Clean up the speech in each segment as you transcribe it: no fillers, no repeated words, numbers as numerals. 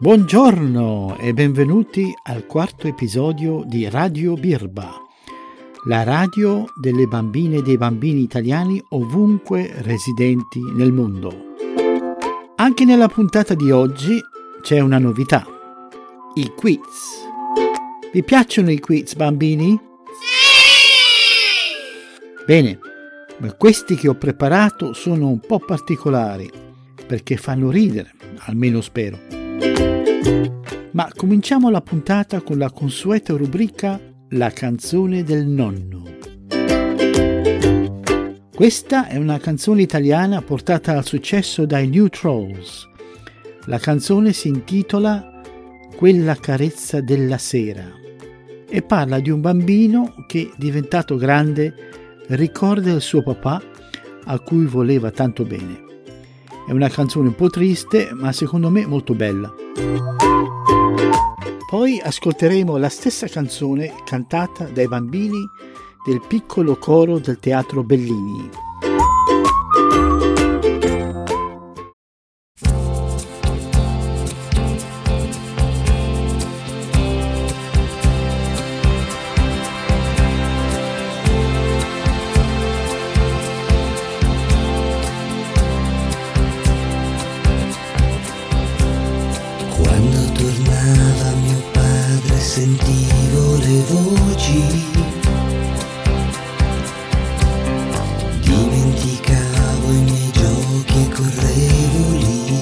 Buongiorno e benvenuti al quarto episodio di Radio Birba, la radio delle bambine e dei bambini italiani ovunque residenti nel mondo. Anche nella puntata di oggi c'è una novità, i quiz. Vi piacciono i quiz, bambini? Sì! Bene, ma questi che ho preparato sono un po' particolari, perché fanno ridere, almeno spero. Ma cominciamo la puntata con la consueta rubrica La canzone del nonno. Questa è una canzone italiana portata al successo dai New Trolls. La canzone si intitola Quella carezza della sera e parla di un bambino che, diventato grande, ricorda il suo papà a cui voleva tanto bene. È una canzone un po' triste, ma secondo me molto bella. Poi ascolteremo la stessa canzone cantata dai bambini del piccolo coro del Teatro Bellini. Sentivo le voci, dimenticavo i miei giochi e correvo lì.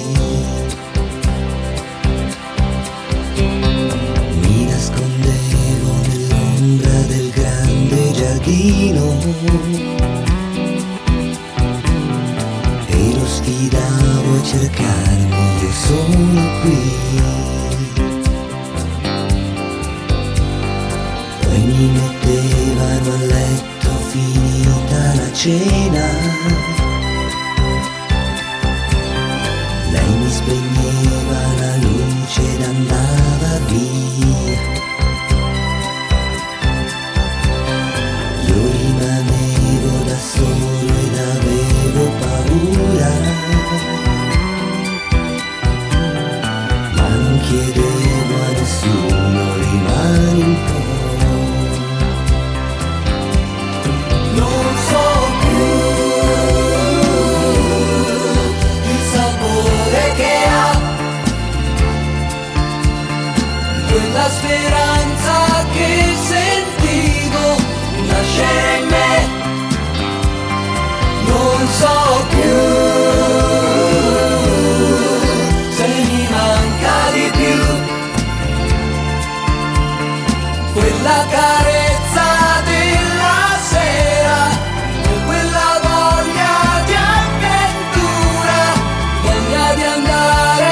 Mi nascondevo nell'ombra del grande giardino e lo sfidavo a cercarmi, io sono qui. Mi mettevano a letto finita la cena, lei mi spegneva la luce ed andava via. Io rimanevo da solo ed avevo paura, ma non chiedevo a nessuno, rimani un po'. La speranza che sentivo nascere in me, non so più se mi manca di più quella carezza della sera, con quella voglia di avventura, voglia di andare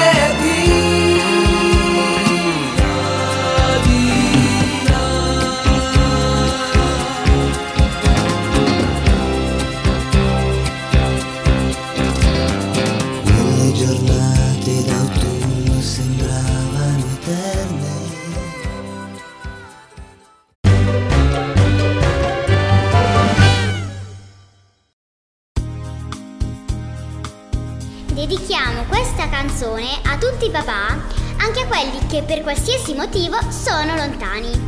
Dedichiamo questa canzone a tutti i papà, anche a quelli che per qualsiasi motivo sono lontani.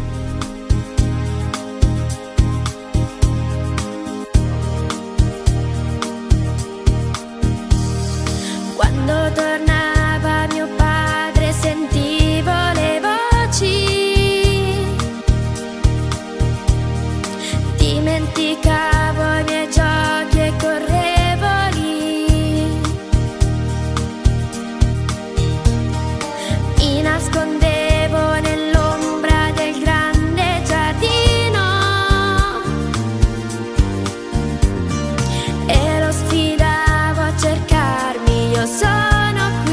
Quando tornava mio padre sentivo le voci, dimenticavo i miei giochi e correvo lì. Mi nascondevo nell'ombra del grande giardino e lo sfidavo a cercarmi, io sono qui.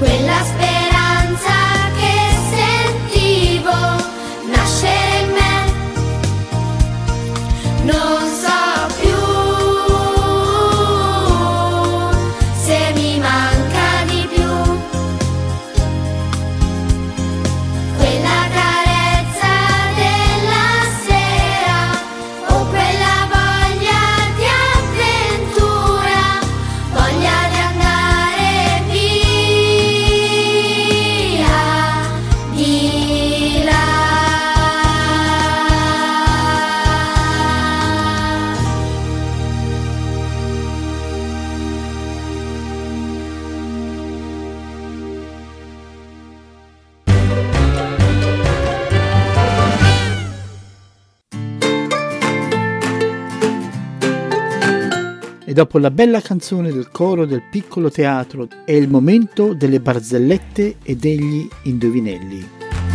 quella speranza che sentivo nascere in me. Non so più se mi manca di più quella carezza della sera o quella voglia di avventura, voglia di andare via di là. E dopo la bella canzone del coro del piccolo teatro è il momento delle barzellette e degli indovinelli.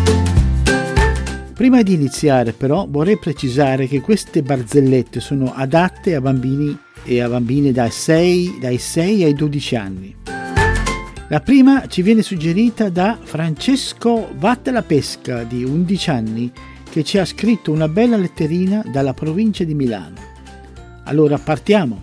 Prima di iniziare però vorrei precisare che queste barzellette sono adatte a bambini e a bambine dai 6 ai 12 anni. La prima ci viene suggerita da Francesco Vattela Pesca di 11 anni che ci ha scritto una bella letterina dalla provincia di Milano. Allora partiamo.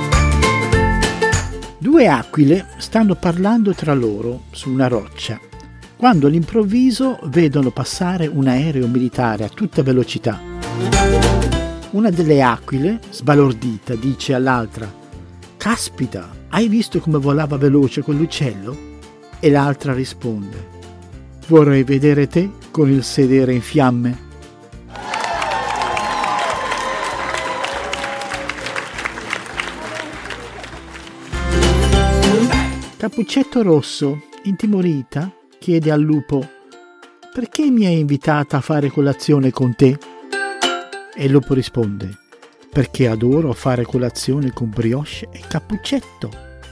Due aquile stanno parlando tra loro su una roccia, quando all'improvviso vedono passare un aereo militare a tutta velocità. Una delle aquile, sbalordita, dice all'altra: «Caspita, hai visto come volava veloce quell'uccello?» E l'altra risponde: «Vorrei vedere te con il sedere in fiamme». Cappuccetto Rosso, intimorita, chiede al lupo: «Perché mi hai invitata a fare colazione con te?» E il lupo risponde: «Perché adoro fare colazione con brioche e cappuccetto».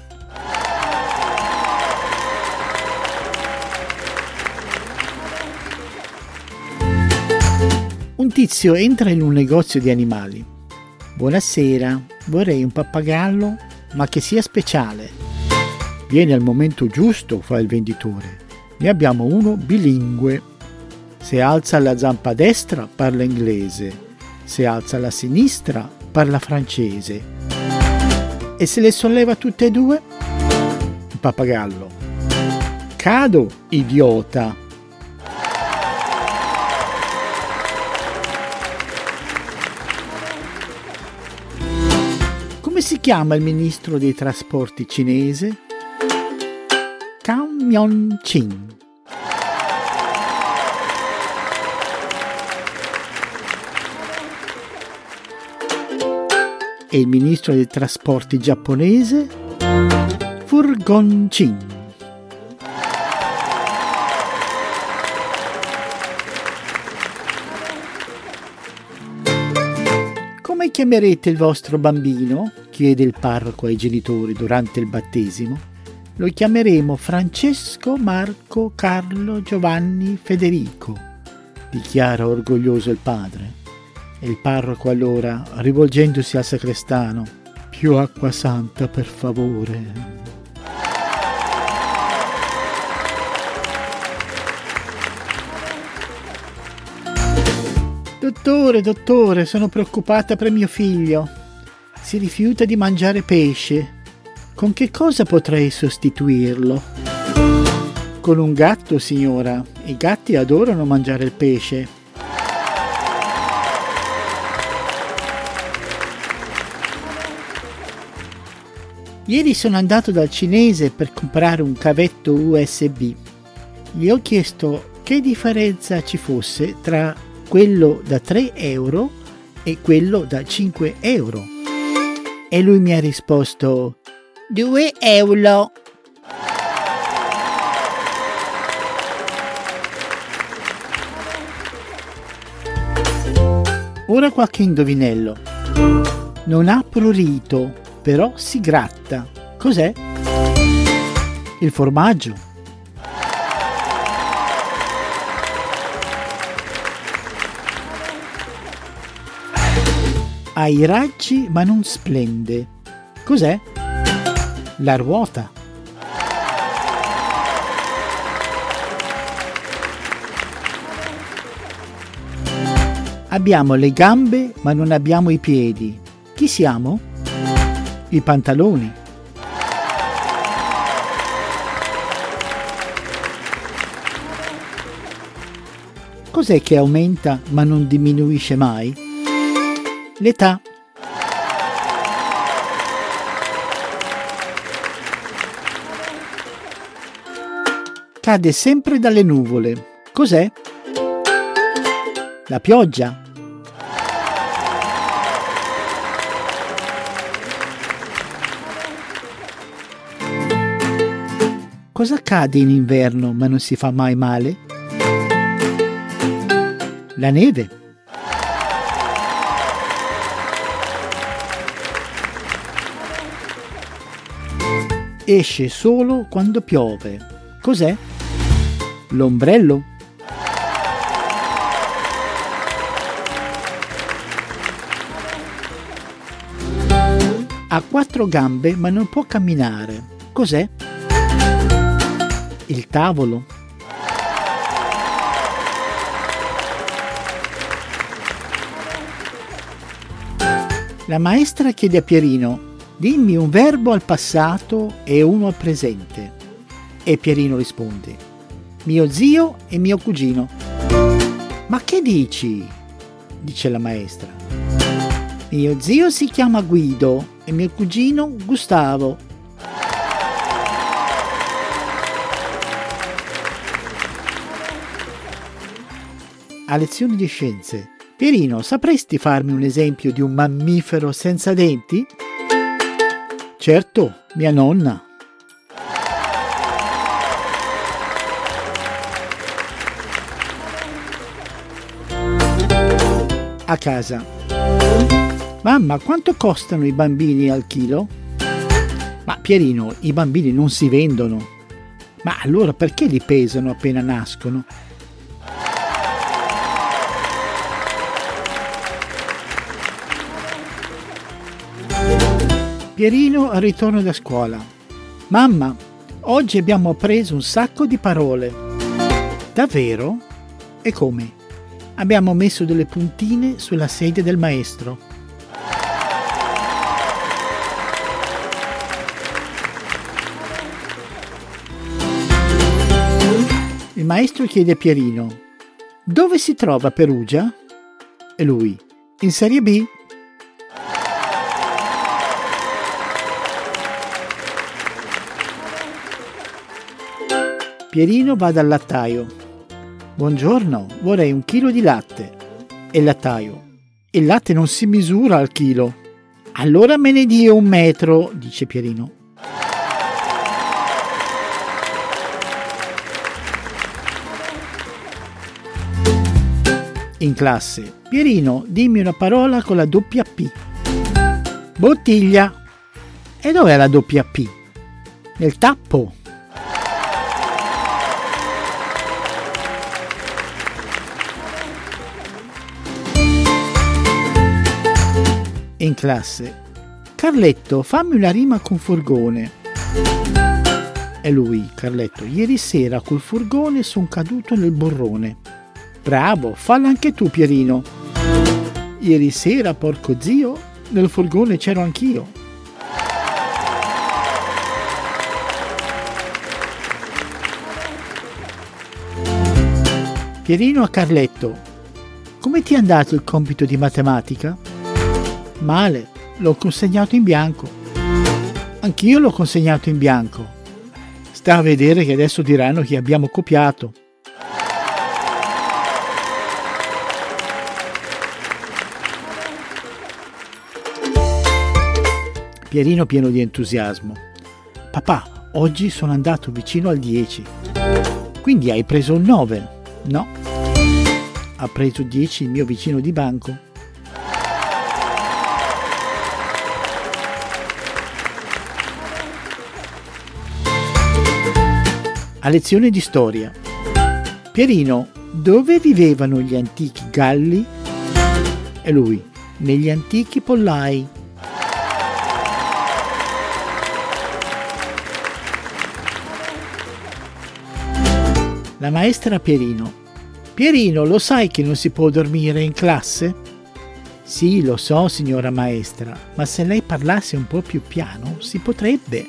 Un tizio entra in un negozio di animali. «Buonasera, vorrei un pappagallo, ma che sia speciale». «Vieni al momento giusto», fa il venditore. «Ne abbiamo uno bilingue. Se alza la zampa destra parla inglese, se alza la sinistra parla francese. E se le solleva tutte e due?» Il pappagallo: «Cado, idiota!» Come si chiama il ministro dei trasporti cinese? Cao Myon-chin. E il ministro dei trasporti giapponese? Furgon-chin. Come chiamerete il vostro bambino? Chiede il parroco ai genitori durante il battesimo. Lo chiameremo Francesco, Marco, Carlo, Giovanni, Federico, dichiara orgoglioso il padre. E il parroco allora, rivolgendosi al sacrestano: «Più acqua santa, per favore». Dottore, sono preoccupata per mio figlio. Si rifiuta di mangiare pesce. Con che cosa potrei sostituirlo? Con un gatto, signora. I gatti adorano mangiare il pesce. Ieri sono andato dal cinese per comprare un cavetto USB. Gli ho chiesto che differenza ci fosse tra quello da 3 euro e quello da 5 euro. E lui mi ha risposto: 2 euro. Ora qualche indovinello. Non ha prurito, però si gratta. Cos'è? Il formaggio. Ha i raggi ma non splende. Cos'è? La ruota. Abbiamo le gambe ma non abbiamo i piedi. Chi siamo? I pantaloni. Cos'è che aumenta ma non diminuisce mai? L'età. Cade sempre dalle nuvole. Cos'è? La pioggia. Cosa accade in inverno ma non si fa mai male? La neve. Esce solo quando piove. Cos'è? L'ombrello. Ha 4 gambe ma non può camminare. Cos'è? Il tavolo. La maestra chiede a Pierino: dimmi un verbo al passato e uno al presente. E Pierino risponde: mio zio e mio cugino. Ma che dici? Dice la maestra. Mio zio si chiama Guido e mio cugino Gustavo. A lezioni di scienze. Pierino, sapresti farmi un esempio di un mammifero senza denti? Certo, mia nonna. A casa. Mamma, quanto costano i bambini al chilo? Ma Pierino, i bambini non si vendono. Ma allora perché li pesano appena nascono? Pierino al ritorno da scuola. Mamma, oggi abbiamo appreso un sacco di parole. Davvero? E come? Abbiamo messo delle puntine sulla sedia del maestro. Il maestro chiede a Pierino: dove si trova Perugia? E lui: in Serie B. Pierino va dal lattaio. Buongiorno, vorrei 1 chilo di latte. E il lattaio: il latte non si misura al chilo. Allora me ne dia 1 metro, dice Pierino. In classe. Pierino, dimmi una parola con la doppia P. Bottiglia. E dov'è la doppia P? Nel tappo. In classe. Carletto, fammi una rima con furgone. E lui, Carletto: ieri sera col furgone son caduto nel burrone. Bravo, falla anche tu, Pierino. Ieri sera, porco zio, nel furgone c'ero anch'io. Pierino a Carletto: come ti è andato il compito di matematica? Male, l'ho consegnato in bianco. Anch'io l'ho consegnato in bianco. Sta a vedere che adesso diranno che abbiamo copiato. Pierino pieno di entusiasmo: papà, oggi sono andato vicino al 10. Quindi hai preso il 9? No. Ha preso 10 il mio vicino di banco. A lezione di storia. Pierino, dove vivevano gli antichi Galli? E lui: negli antichi pollai. La maestra a Pierino: Pierino, lo sai che non si può dormire in classe? Sì, lo so, signora maestra, ma se lei parlasse un po' più piano, si potrebbe.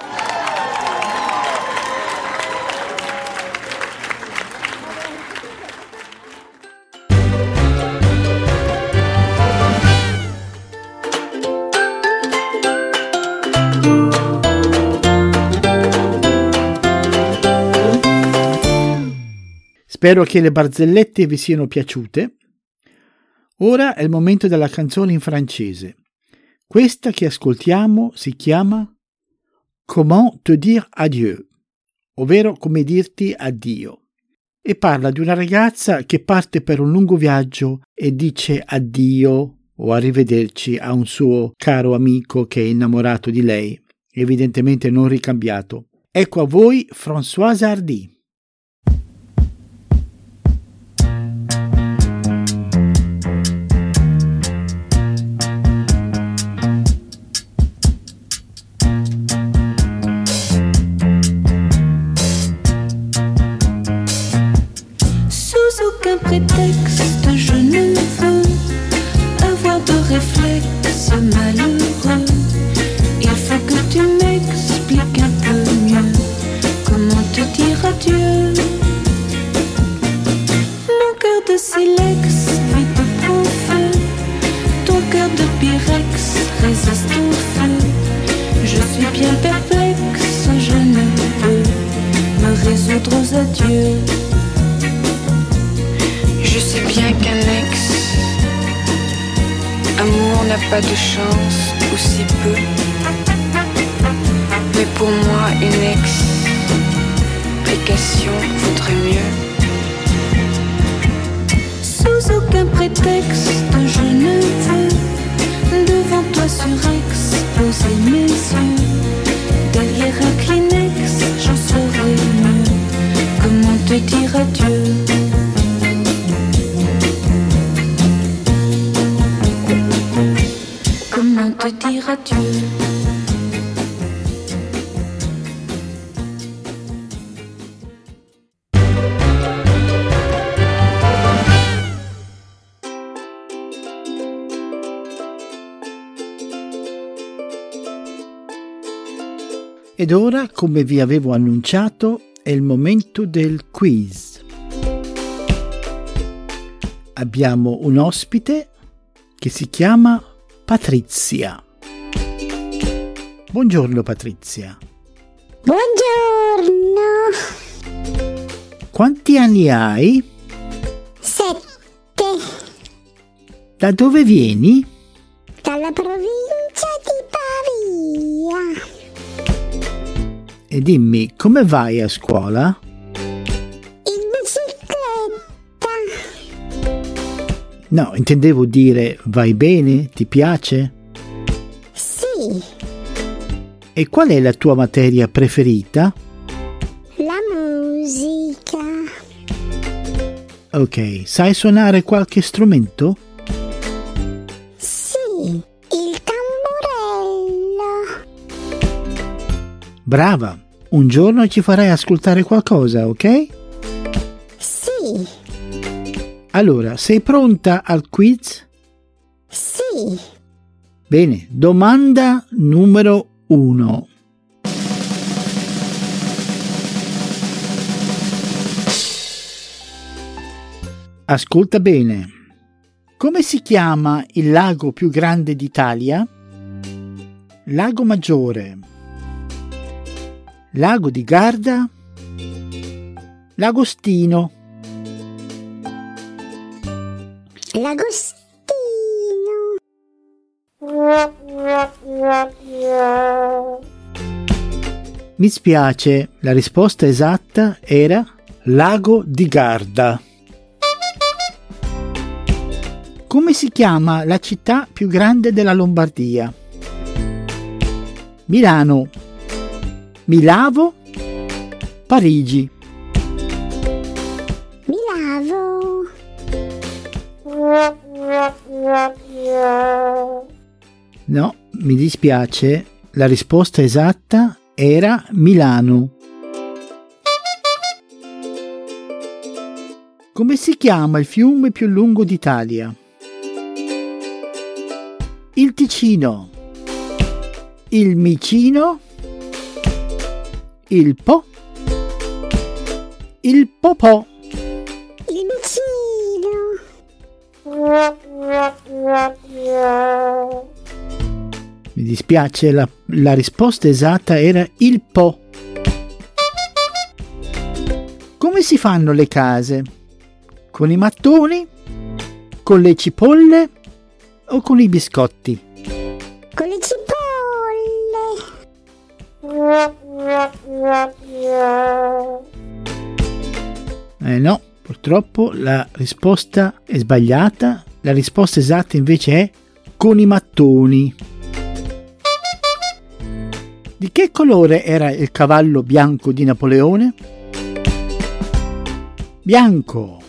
Spero che le barzellette vi siano piaciute. Ora è il momento della canzone in francese. Questa che ascoltiamo si chiama Comment te dire adieu, ovvero come dirti addio, e parla di una ragazza che parte per un lungo viaggio e dice addio o arrivederci a un suo caro amico che è innamorato di lei, evidentemente non ricambiato. Ecco a voi Françoise Hardy. Prétexte, je ne veux avoir de réflexe malheureux. Il faut que tu m'expliques un peu mieux comment te dire adieu. Mon cœur de silex vit de bon feu, ton cœur de pyrex résiste au feu. Je suis bien perplexe, je ne peux me résoudre aux adieux. Je sais bien qu'un ex-amour n'a pas de chance, ou si peu. Mais pour moi, une explication vaudrait mieux. Sous aucun prétexte, je ne veux devant toi surex poser mes yeux. Derrière un Kleenex, j'en saurais mieux comment te dire adieu. Comment te dire adieu? Ed ora, come vi avevo annunciato, è il momento del quiz. Abbiamo un ospite che si chiama Patrizia. Buongiorno Patrizia. Buongiorno. Quanti anni hai? 7. Da dove vieni? Dalla provincia di Pavia. E dimmi, come vai a scuola? In bicicletta. No, intendevo dire, vai bene? Ti piace? Sì. E qual è la tua materia preferita? La musica. Ok, sai suonare qualche strumento? Sì, il tamburello. Brava, un giorno ci farai ascoltare qualcosa, ok? Sì. Allora, sei pronta al quiz? Sì. Bene, domanda numero 1. Ascolta bene. Come si chiama il lago più grande d'Italia? Lago Maggiore, Lago di Garda, Lagostino. L'Agostino. Mi spiace, la risposta esatta era Lago di Garda. Come si chiama la città più grande della Lombardia? Milano, Milavo, Parigi. Milavo. No, mi dispiace, la risposta esatta era Milano. Come si chiama il fiume più lungo d'Italia? Il Ticino, il Micino, il Po, il Popò. Il vicino. Mi dispiace, la risposta esatta era il Po. Come si fanno le case? Con i mattoni? Con le cipolle? O con i biscotti? Con le cipolle. No, purtroppo la risposta è sbagliata. La risposta esatta invece è con i mattoni. Di che colore era il cavallo bianco di Napoleone? Bianco,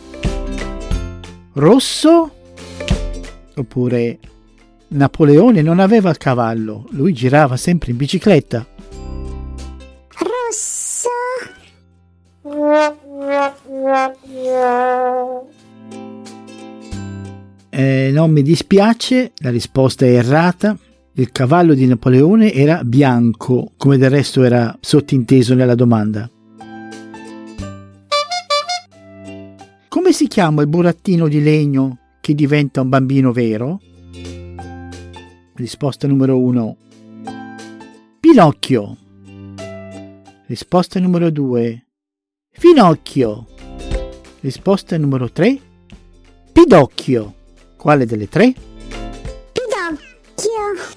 rosso, oppure Napoleone non aveva il cavallo, lui girava sempre in bicicletta. Rosso. No, mi dispiace, la risposta è errata. Il cavallo di Napoleone era bianco, come del resto era sottinteso nella domanda. Come si chiama il burattino di legno che diventa un bambino vero? Risposta numero 1. Pinocchio. Risposta numero 2. Finocchio. Risposta numero 3. Pidocchio. Quale delle tre? Pidocchio.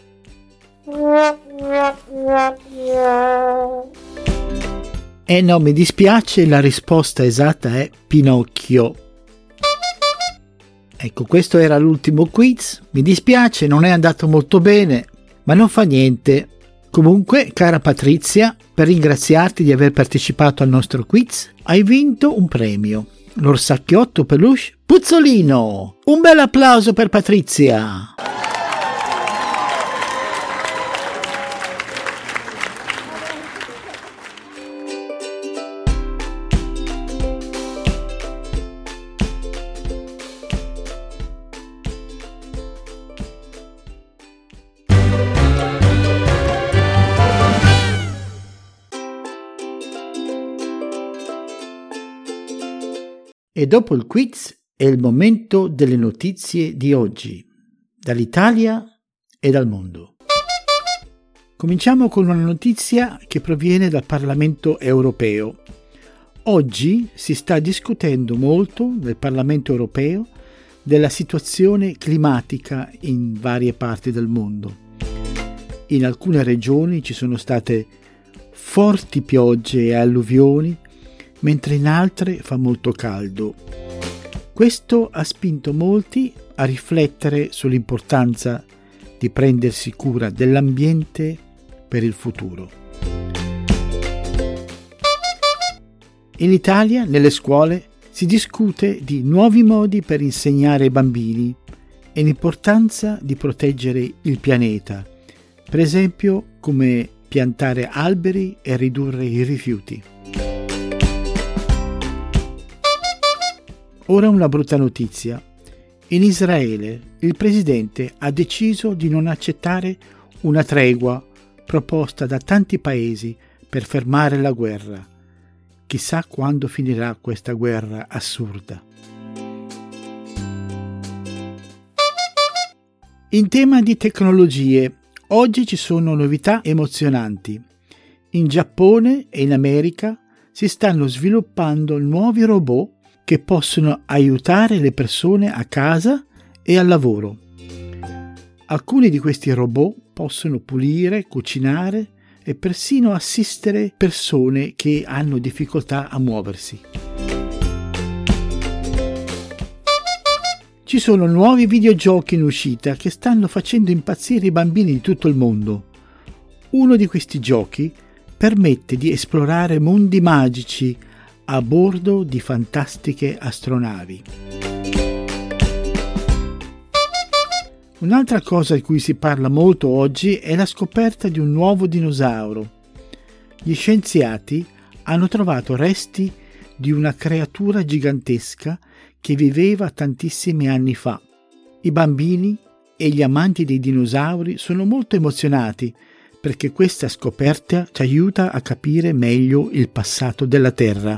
No, mi dispiace, la risposta esatta è Pinocchio. Ecco, questo era l'ultimo quiz. Mi dispiace, non è andato molto bene, ma non fa niente. Comunque, cara Patrizia, per ringraziarti di aver partecipato al nostro quiz, hai vinto un premio. L'orsacchiotto peluche Puzzolino. Un bel applauso per Patrizia. E dopo il quiz è il momento delle notizie di oggi, dall'Italia e dal mondo. Cominciamo con una notizia che proviene dal Parlamento europeo. Oggi si sta discutendo molto nel Parlamento europeo della situazione climatica in varie parti del mondo. In alcune regioni ci sono state forti piogge e alluvioni, mentre in altre fa molto caldo. Questo ha spinto molti a riflettere sull'importanza di prendersi cura dell'ambiente per il futuro. In Italia, nelle scuole, si discute di nuovi modi per insegnare ai bambini e l'importanza di proteggere il pianeta, per esempio come piantare alberi e ridurre i rifiuti. Ora una brutta notizia. In Israele il presidente ha deciso di non accettare una tregua proposta da tanti paesi per fermare la guerra. Chissà quando finirà questa guerra assurda. In tema di tecnologie, oggi ci sono novità emozionanti. In Giappone e in America si stanno sviluppando nuovi robot che possono aiutare le persone a casa e al lavoro. Alcuni di questi robot possono pulire, cucinare e persino assistere persone che hanno difficoltà a muoversi. Ci sono nuovi videogiochi in uscita che stanno facendo impazzire i bambini di tutto il mondo. Uno di questi giochi permette di esplorare mondi magici a bordo di fantastiche astronavi. Un'altra cosa di cui si parla molto oggi è la scoperta di un nuovo dinosauro. Gli scienziati hanno trovato resti di una creatura gigantesca che viveva tantissimi anni fa. I bambini e gli amanti dei dinosauri sono molto emozionati perché questa scoperta ci aiuta a capire meglio il passato della Terra.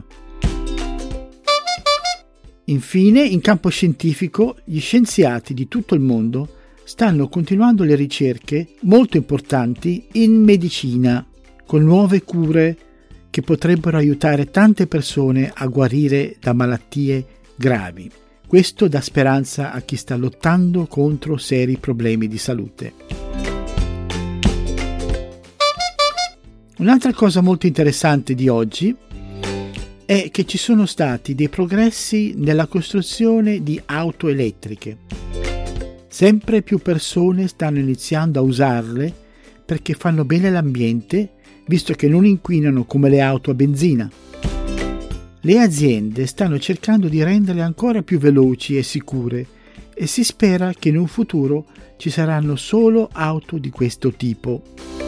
Infine, in campo scientifico, gli scienziati di tutto il mondo stanno continuando le ricerche molto importanti in medicina, con nuove cure che potrebbero aiutare tante persone a guarire da malattie gravi. Questo dà speranza a chi sta lottando contro seri problemi di salute. Un'altra cosa molto interessante di oggi è che ci sono stati dei progressi nella costruzione di auto elettriche. Sempre più persone stanno iniziando a usarle perché fanno bene all'ambiente, visto che non inquinano come le auto a benzina. Le aziende stanno cercando di renderle ancora più veloci e sicure e si spera che in un futuro ci saranno solo auto di questo tipo.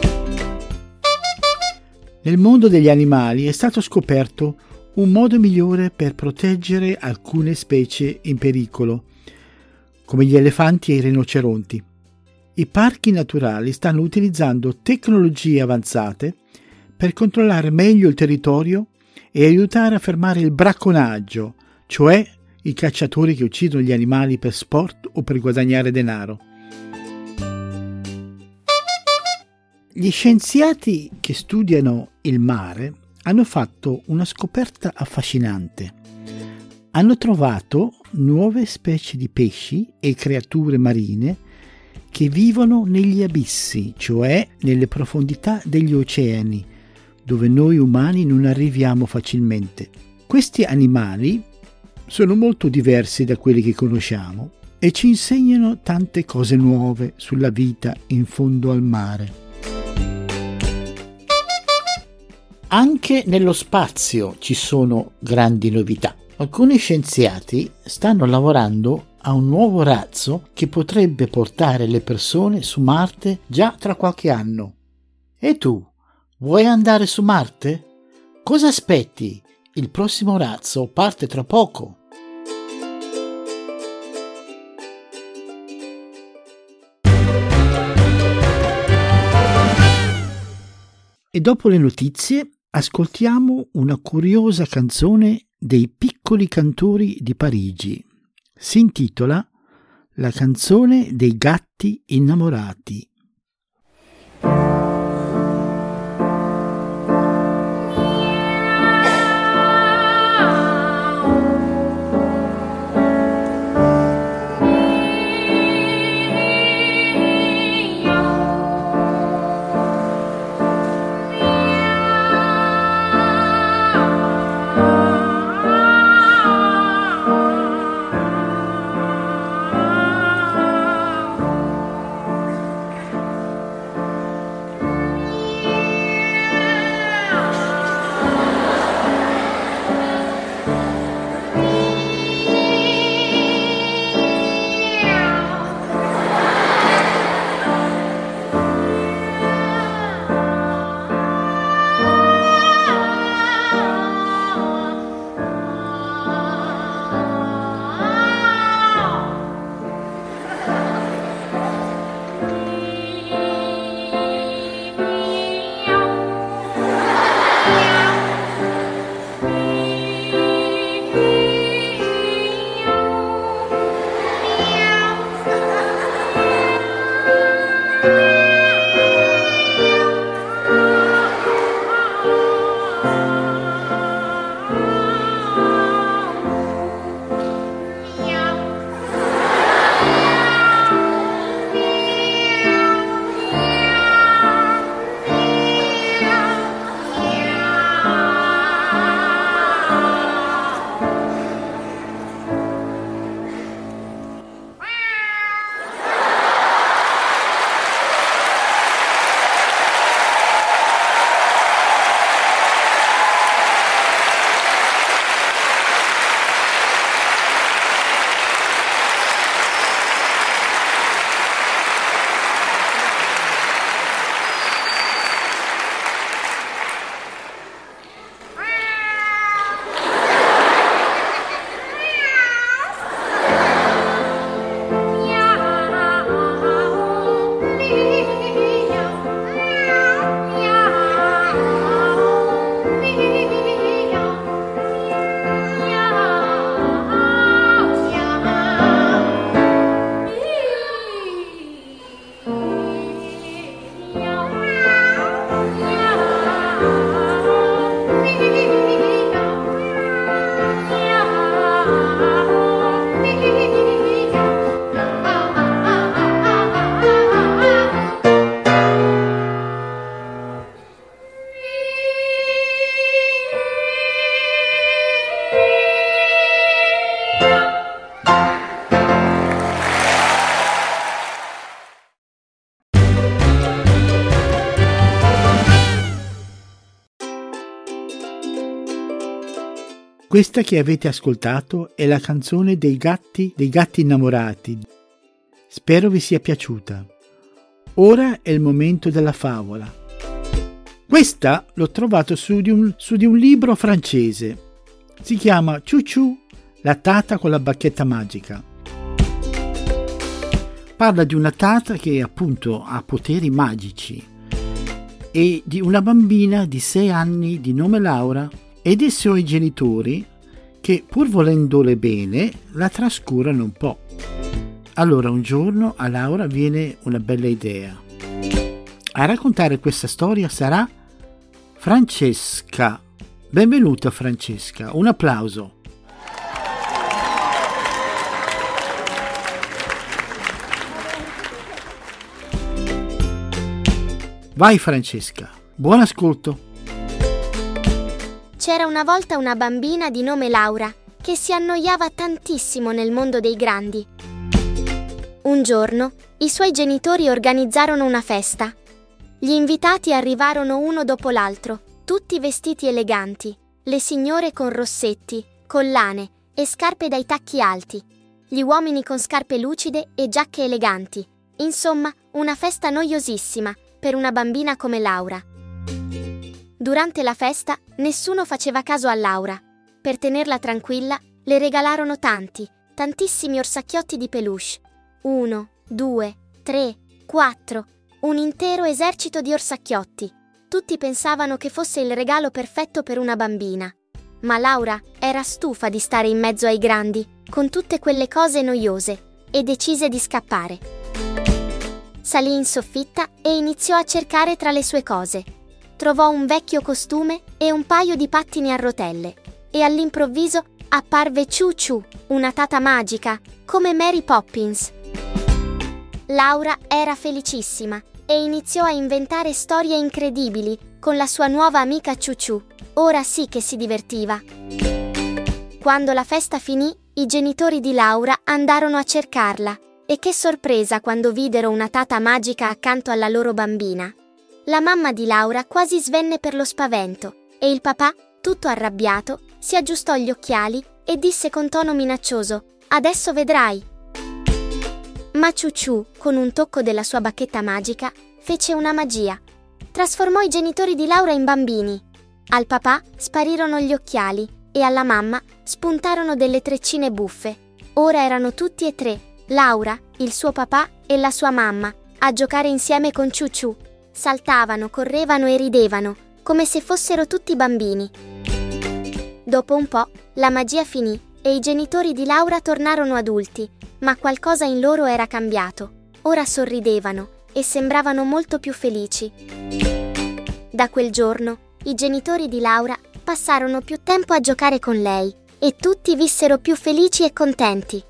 Nel mondo degli animali è stato scoperto un modo migliore per proteggere alcune specie in pericolo, come gli elefanti e i rinoceronti. I parchi naturali stanno utilizzando tecnologie avanzate per controllare meglio il territorio e aiutare a fermare il bracconaggio, cioè i cacciatori che uccidono gli animali per sport o per guadagnare denaro. Gli scienziati che studiano il mare hanno fatto una scoperta affascinante. Hanno trovato nuove specie di pesci e creature marine che vivono negli abissi, cioè nelle profondità degli oceani, dove noi umani non arriviamo facilmente. Questi animali sono molto diversi da quelli che conosciamo e ci insegnano tante cose nuove sulla vita in fondo al mare. Anche nello spazio ci sono grandi novità. Alcuni scienziati stanno lavorando a un nuovo razzo che potrebbe portare le persone su Marte già tra qualche anno. E tu, vuoi andare su Marte? Cosa aspetti? Il prossimo razzo parte tra poco. E dopo le notizie ascoltiamo una curiosa canzone dei Piccoli Cantori di Parigi. Si intitola La canzone dei gatti innamorati. Questa che avete ascoltato è la canzone dei gatti innamorati. Spero vi sia piaciuta. Ora è il momento della favola. Questa l'ho trovato su di un libro francese. Si chiama Chou Chou, la tata con la bacchetta magica. Parla di una tata che appunto ha poteri magici e di una bambina di 6 anni di nome Laura e dei suoi genitori che, pur volendole bene, la trascurano un po'. Allora un giorno a Laura viene una bella idea. A raccontare questa storia sarà Francesca. Benvenuta Francesca, un applauso. Vai Francesca, buon ascolto. C'era una volta una bambina di nome Laura che si annoiava tantissimo nel mondo dei grandi. Un giorno i suoi genitori organizzarono una festa. Gli invitati arrivarono uno dopo l'altro, tutti vestiti eleganti, le signore con rossetti, collane e scarpe dai tacchi alti, gli uomini con scarpe lucide e giacche eleganti. Insomma, una festa noiosissima per una bambina come Laura. Durante la festa nessuno faceva caso a Laura. Per tenerla tranquilla le regalarono tantissimi orsacchiotti di peluche. 1, 2, 3, 4, un intero esercito di orsacchiotti. Tutti pensavano che fosse il regalo perfetto per una bambina. Ma Laura era stufa di stare in mezzo ai grandi, con tutte quelle cose noiose, e decise di scappare. Salì in soffitta e iniziò a cercare tra le sue cose. Trovò un vecchio costume e un paio di pattini a rotelle. E all'improvviso apparve Chou Chou, una tata magica, come Mary Poppins. Laura era felicissima e iniziò a inventare storie incredibili con la sua nuova amica Chou Chou. Ora sì che si divertiva. Quando la festa finì, i genitori di Laura andarono a cercarla. E che sorpresa quando videro una tata magica accanto alla loro bambina. La mamma di Laura quasi svenne per lo spavento e il papà, tutto arrabbiato, si aggiustò gli occhiali e disse con tono minaccioso: «Adesso vedrai». Ma Chou Chou, con un tocco della sua bacchetta magica, fece una magia. Trasformò i genitori di Laura in bambini. Al papà sparirono gli occhiali e alla mamma spuntarono delle treccine buffe. Ora erano tutti e tre, Laura, il suo papà e la sua mamma, a giocare insieme con Chou Chou. Saltavano, correvano e ridevano, come se fossero tutti bambini. Dopo un po', la magia finì e i genitori di Laura tornarono adulti, ma qualcosa in loro era cambiato. Ora sorridevano e sembravano molto più felici. Da quel giorno, i genitori di Laura passarono più tempo a giocare con lei e tutti vissero più felici e contenti.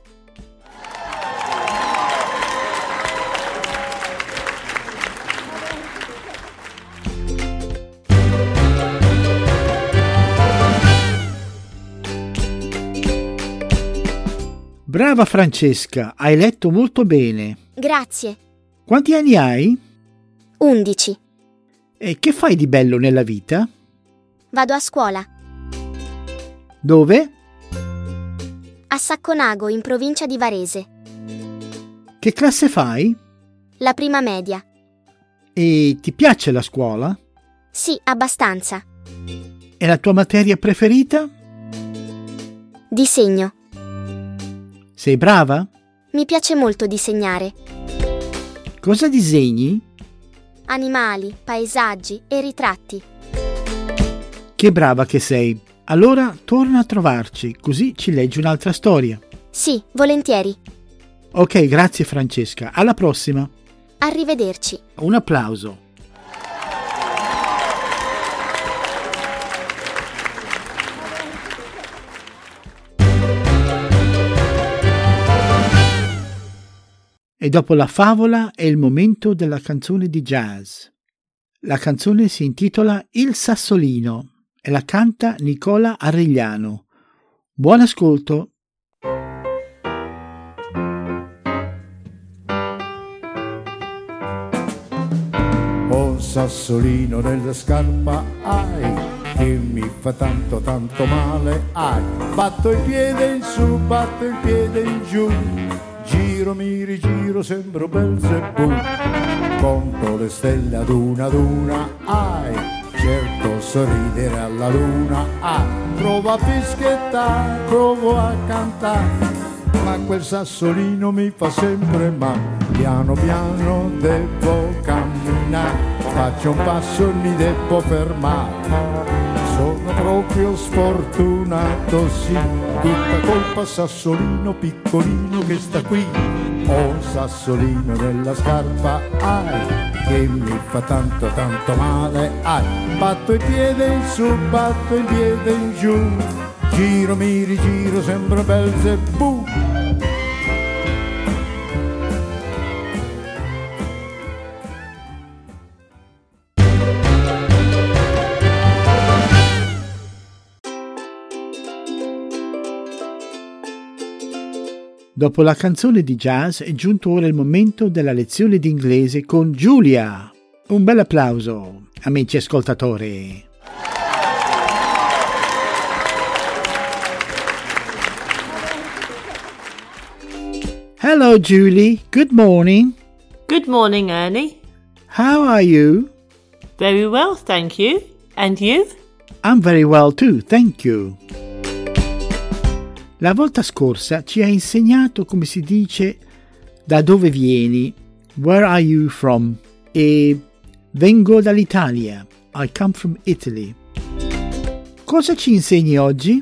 Brava Francesca, hai letto molto bene. Grazie. Quanti anni hai? 11. E che fai di bello nella vita? Vado a scuola. Dove? A Sacconago, in provincia di Varese. Che classe fai? La prima media. E ti piace la scuola? Sì, abbastanza. E la tua materia preferita? Disegno. Sei brava? Mi piace molto disegnare. Cosa disegni? Animali, paesaggi e ritratti. Che brava che sei. Allora torna a trovarci, così ci leggi un'altra storia. Sì, volentieri. Ok, grazie Francesca. Alla prossima. Arrivederci. Un applauso. E dopo la favola è il momento della canzone di jazz. La canzone si intitola Il Sassolino e la canta Nicola Arigliano. Buon ascolto! Oh sassolino nella scarpa hai che mi fa tanto tanto male, ai, batto il piede in su, batto il piede in giù, giro mi rigiro, sembro Belzebù, conto le stelle ad una, ai, cerco sorridere alla luna, ai, provo a fischiettare, provo a cantare, ma quel sassolino mi fa sempre male, piano piano devo camminare, faccio un passo e mi devo fermare, sono proprio sfortunato, sì, tutta colpa sassolino piccolino che sta qui, ho un sassolino nella scarpa, ai, che mi fa tanto tanto male, ai, batto il piede in su, batto il piede in giù, giro mi rigiro, sembra Belzebù. Dopo la canzone di jazz è giunto ora il momento della lezione di inglese con Giulia. Un bel applauso, amici ascoltatori. Hello Julie, good morning. Good morning, Ernie. How are you? Very well, thank you. And you? I'm very well too, thank you. La volta scorsa ci ha insegnato come si dice da dove vieni, where are you from, e vengo dall'Italia, I come from Italy. Cosa ci insegni oggi?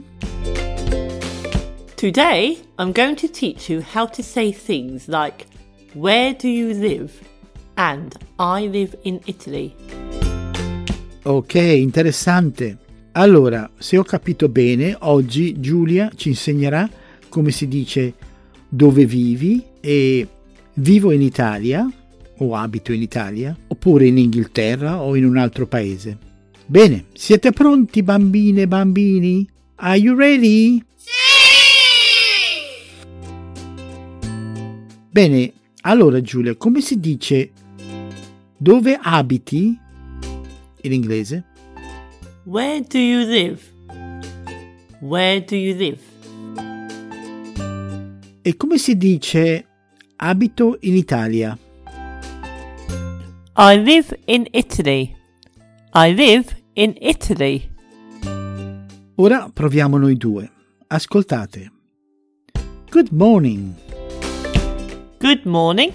Today, I'm going to teach you how to say things like, where do you live? And I live in Italy. Ok, interessante. Allora, se ho capito bene, oggi Giulia ci insegnerà come si dice dove vivi e vivo in Italia o abito in Italia oppure in Inghilterra o in un altro paese. Bene, siete pronti bambine e bambini? Are you ready? Sì! Bene, allora Giulia, come si dice dove abiti in inglese? Where do you live? Where do you live? E come si dice abito in Italia? I live in Italy. I live in Italy. Ora proviamo noi due. Ascoltate. Good morning. Good morning.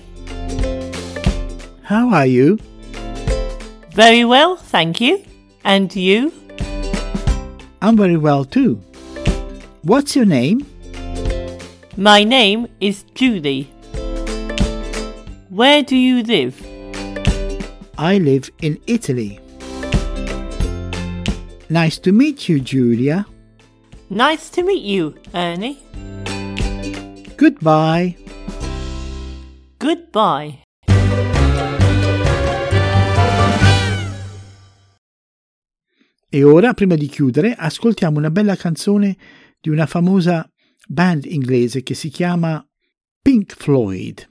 How are you? Very well, thank you. And you? I'm very well too. What's your name? My name is Julie. Where do you live? I live in Italy. Nice to meet you, Julia. Nice to meet you, Ernie. Goodbye. Goodbye. E ora, prima di chiudere, ascoltiamo una bella canzone di una famosa band inglese che si chiama Pink Floyd.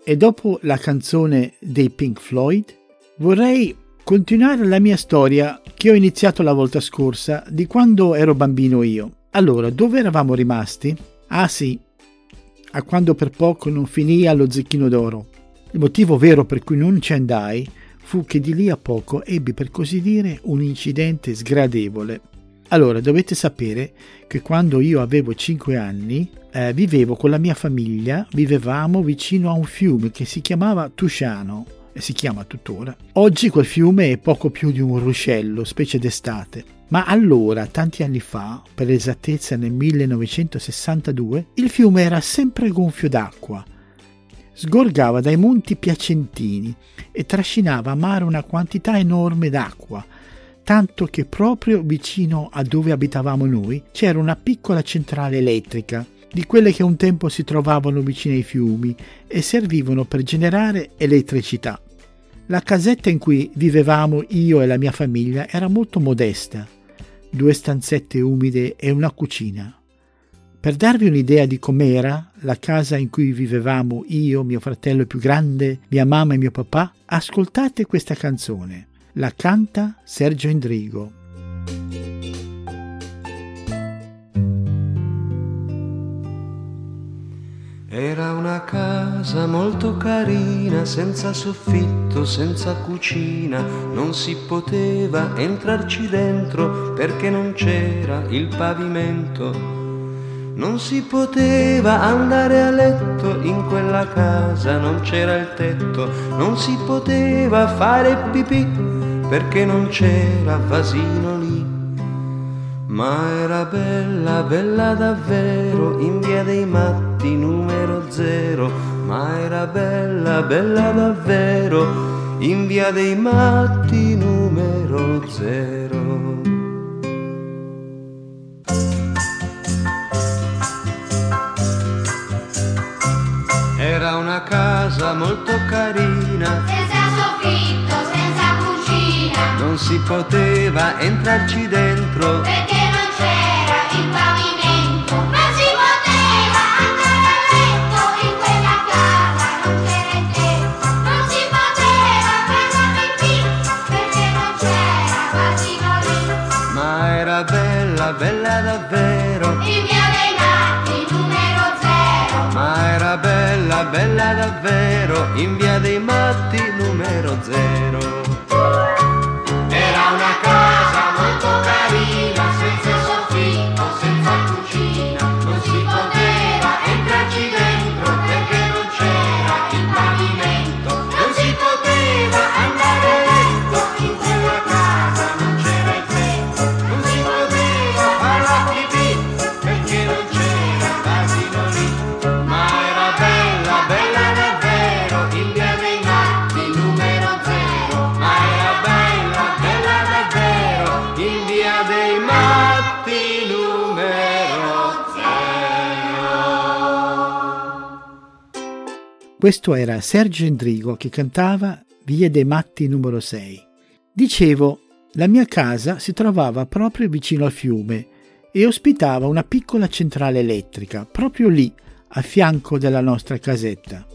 E dopo la canzone dei Pink Floyd vorrei continuare la mia storia che ho iniziato la volta scorsa di quando ero bambino io. Allora, dove eravamo rimasti? Ah sì, a quando per poco non finì allo Zecchino d'Oro. Il motivo vero per cui non ci andai fu che di lì a poco ebbi, per così dire, un incidente sgradevole. Allora, dovete sapere che quando io avevo 5 anni vivevo con la mia famiglia, vivevamo vicino a un fiume che si chiamava Tusciano e si chiama tuttora. Oggi quel fiume è poco più di un ruscello, specie d'estate. Ma allora, tanti anni fa, per esattezza nel 1962, il fiume era sempre gonfio d'acqua. Sgorgava dai monti piacentini e trascinava a mare una quantità enorme d'acqua, tanto che proprio vicino a dove abitavamo noi c'era una piccola centrale elettrica, di quelle che un tempo si trovavano vicino ai fiumi e servivano per generare elettricità. La casetta in cui vivevamo io e la mia famiglia era molto modesta, 2 stanzette umide e una cucina. Per darvi un'idea di com'era la casa in cui vivevamo io, mio fratello più grande, mia mamma e mio papà, ascoltate questa canzone. La canta Sergio Endrigo. Era una casa molto carina, senza soffitto, senza cucina, non si poteva entrarci dentro perché non c'era il pavimento. Non si poteva andare a letto in quella casa, non c'era il tetto, non si poteva fare pipì perché non c'era vasino lì. Ma era bella, bella davvero, in via dei Matti numero 0. Ma era bella, bella davvero, in via dei Matti numero 0. Era una casa molto carina, senza soffitto, senza cucina, non si poteva entrarci dentro perché non c'era il pavimento. Non si poteva andare a letto in quella casa, non c'era il tetto. Non si poteva fare la pipì perché non c'era vasino lì. Ma era bella, bella davvero, In via dei Matti numero 0. ma era bella, bella davvero, in via dei Matti numero 0. Era una casa molto carina, senza soffitto, senza cucina, non si poteva entrarci dentro perché non c'era il pavimento. Non si poteva andare a letto in quella casa, non c'era il tetto, non si poteva fare la pipì perché non c'era l'asilo lì. Ma era bella, bella davvero, in via dei Matti numero 0. Ma era bella, bella davvero, in via dei Matti numero 0. Questo era Sergio Endrigo che cantava Via dei Matti numero 6. Dicevo, la mia casa si trovava proprio vicino al fiume e ospitava una piccola centrale elettrica, proprio lì, a fianco della nostra casetta.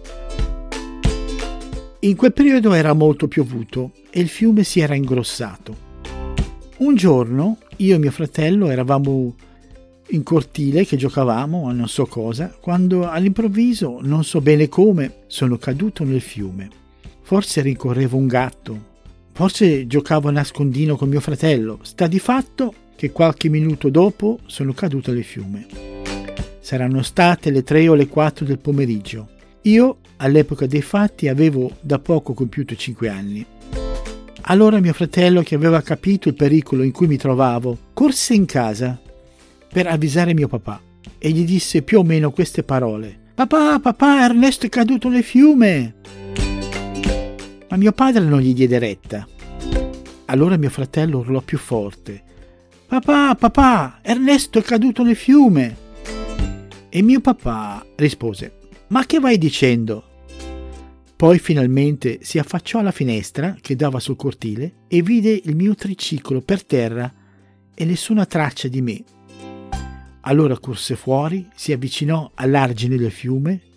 In quel periodo era molto piovuto e il fiume si era ingrossato. Un giorno io e mio fratello eravamo in cortile che giocavamo a non so cosa, quando all'improvviso, non so bene come, sono caduto nel fiume. Forse rincorrevo un gatto, forse giocavo a nascondino con mio fratello. Sta di fatto che qualche minuto dopo sono caduto nel fiume. Saranno state le 3 o le 4 del pomeriggio. Io, all'epoca dei fatti, avevo da poco compiuto 5 anni. Allora mio fratello, che aveva capito il pericolo in cui mi trovavo, corse in casa per avvisare mio papà e gli disse più o meno queste parole: papà, Ernesto è caduto nel fiume. Ma mio padre non gli diede retta. Allora mio fratello urlò più forte: papà, Ernesto è caduto nel fiume. E mio papà rispose: ma che vai dicendo? Poi finalmente si affacciò alla finestra che dava sul cortile e vide il mio triciclo per terra e nessuna traccia di me. Allora corse fuori, si avvicinò all'argine del fiume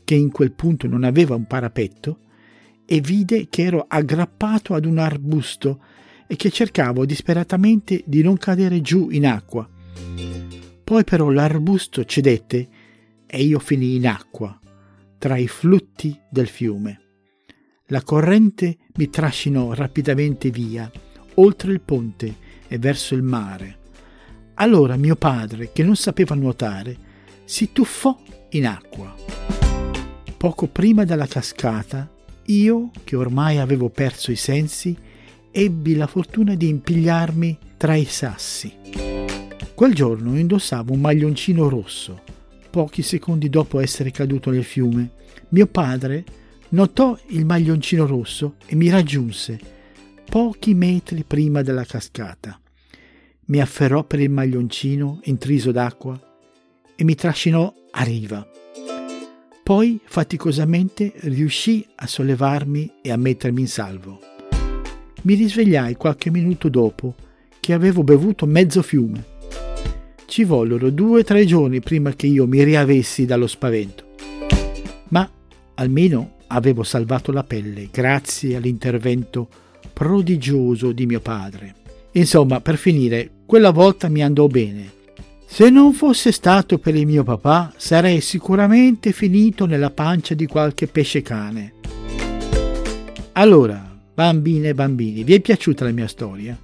che in quel punto non aveva un parapetto, e vide che ero aggrappato ad un arbusto e che cercavo disperatamente di non cadere giù in acqua. Poi però l'arbusto cedette e io finii in acqua, tra i flutti del fiume. La corrente mi trascinò rapidamente via, oltre il ponte e verso il mare. Allora mio padre, che non sapeva nuotare, si tuffò in acqua. Poco prima della cascata, io, che ormai avevo perso i sensi, ebbi la fortuna di impigliarmi tra i sassi. Quel giorno indossavo un maglioncino rosso. Pochi secondi dopo essere caduto nel fiume, mio padre notò il maglioncino rosso e mi raggiunse pochi metri prima della cascata. Mi afferrò per il maglioncino intriso d'acqua e mi trascinò a riva. Poi faticosamente riuscì a sollevarmi e a mettermi in salvo. Mi risvegliai qualche minuto dopo che avevo bevuto mezzo fiume. Ci vollero 2 o 3 giorni prima che io mi riavessi dallo spavento. Ma almeno avevo salvato la pelle grazie all'intervento prodigioso di mio padre. Insomma, per finire, quella volta mi andò bene. Se non fosse stato per il mio papà, sarei sicuramente finito nella pancia di qualche pescecane. Allora, bambine e bambini, vi è piaciuta la mia storia?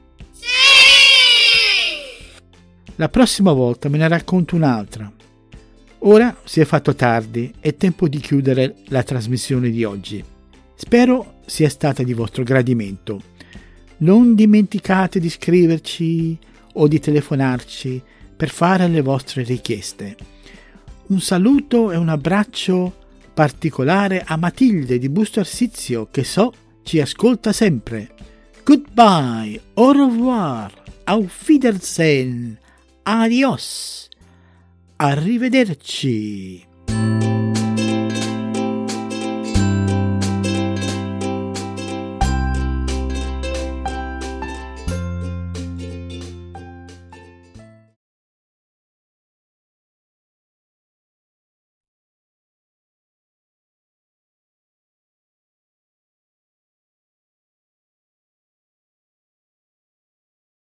Sì! La prossima volta me ne racconto un'altra. Ora si è fatto tardi, è tempo di chiudere la trasmissione di oggi. Spero sia stata di vostro gradimento. Non dimenticate di scriverci o di telefonarci per fare le vostre richieste. Un saluto e un abbraccio particolare a Matilde di Busto Arsizio, che so ci ascolta sempre. Goodbye, au revoir, auf Wiedersehen, adios, arrivederci.